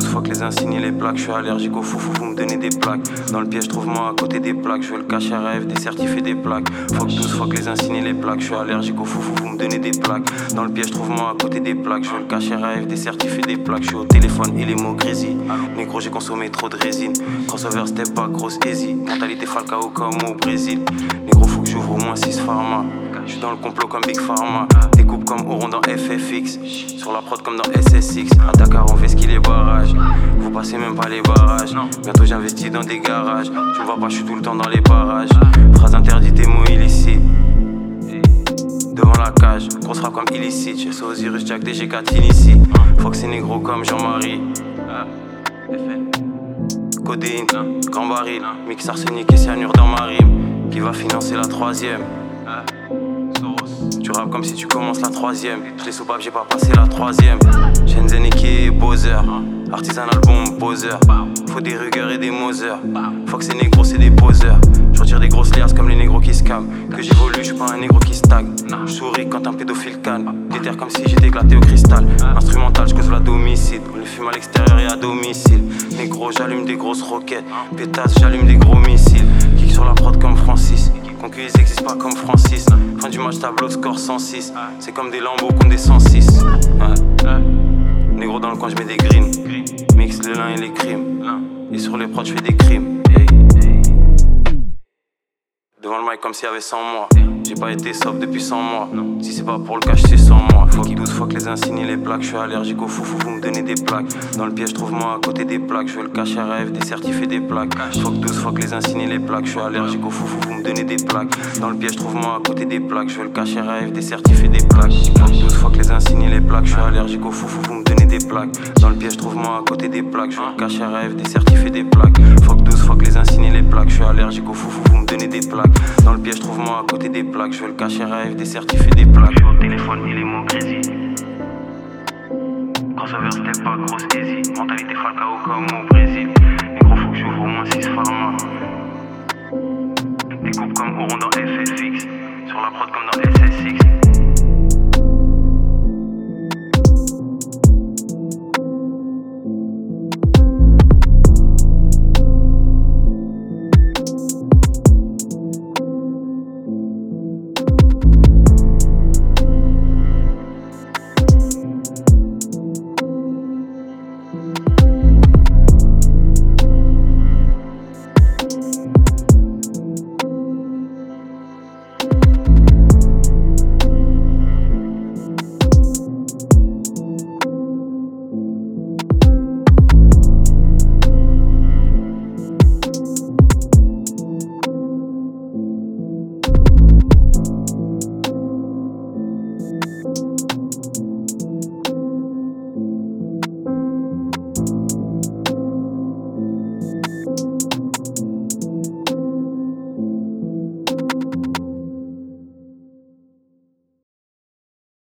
12 fois que les insignes et les plaques. Je suis allergique au foufou, vous me donnez des plaques. Dans le piège, trouve-moi à côté des plaques. Je veux le cacher rêve, des certifiés, des plaques. Fuck 12 fois que les insignes et les plaques. Je suis allergique au foufou, vous me donnez des plaques. Dans le piège, trouve-moi à côté des plaques. Je veux le cacher rêve, des certifiés, des plaques. Je suis au téléphone et les mots grésillent. Négro, j'ai consommé trop de résine. Crossover, step back, grosse easy. Mentalité Falcao comme au Brésil. Négro, faut que j'ouvre au moins 6 pharma. Je suis dans le complot comme Big Pharma. Découpe comme Oron dans FFX. Sur la prod comme dans SSX. À Dakar on fait ski les barrages. Vous passez même pas les barrages. Bientôt j'investis dans des garages. Tu me vois pas, je suis tout le temps dans les barrages. Phrase interdite et mots illicites. Devant la cage, grosse rap comme illicite. J'ai sauce Osiris, Jack, DG4 ici. Fox c'est négro comme Jean-Marie. Codéine, grand baril. Mix arsenic et cyanure dans ma rime. Qui va financer la troisième? Tu rappes comme si tu commences la troisième. Je les soupape, j'ai pas passé la troisième. Shenzhen et Bowser. Artisanal bomb, poseur. Faut des rugueurs et des Moser. Fox et négro, c'est des poseurs. Je retire des grosses liasses comme les négros qui scamment. Que j'évolue, je suis pas un négro qui stagne. Je souris quand un pédophile canne. Déterre comme si j'étais éclaté au cristal. Instrumental, je cause la domicile. On le fume à l'extérieur et à domicile. Négro, j'allume des grosses roquettes. Pétasse, j'allume des gros missiles. Kick sur la prod comme Francis. Concus, ils existent pas comme Francis. Fin du match, tableau de score 106. C'est comme des lambeaux contre des 106. Négro dans le coin, je mets des greens. Mix le lin et les crimes. Et sur les prods, je fais des crimes. Devant le mic comme s'il y avait 100 mois. J'ai pas été sobre depuis 100 mois. Si c'est pas pour le cash, c'est 100 mois. Faut qu'il 12 fois que les insignes et les plaques. Je suis allergique au foufou, vous me donnez des plaques. Dans le piège, trouve-moi à côté des plaques. Je veux le cacher rêve, des certifiés, des plaques. Faut que 12 fois que les insignes et les plaques. Je suis allergique au foufou, vous me donnez des plaques. Dans le piège, trouve-moi à côté des plaques. Je veux le cacher rêve, des certifiés, des plaques. Faut que 12 fois que les insignes et les plaques. Je suis allergique au foufou, vous me donnez des plaques. Dans le piège, trouve-moi à côté des plaques. Je veux le cacher rêve, des certifiés, des plaques. Faut que 12 fois que les insignes et les plaques. Je suis allergique au foufou, vous me donnez des plaques. Dans le piège, trouve-moi à côté des plaques. Je veux le cacher rêve, des certifiés, des plaques. Je suis au téléphone et les mots grésillent. Crossover, step back, grosse easy. Mentalité Falcao comme au Brésil. Négro, faut que j'ouvre au moins 6 pharma. Découpe comme Oron dans FFX. Sur la prod comme dans SSX.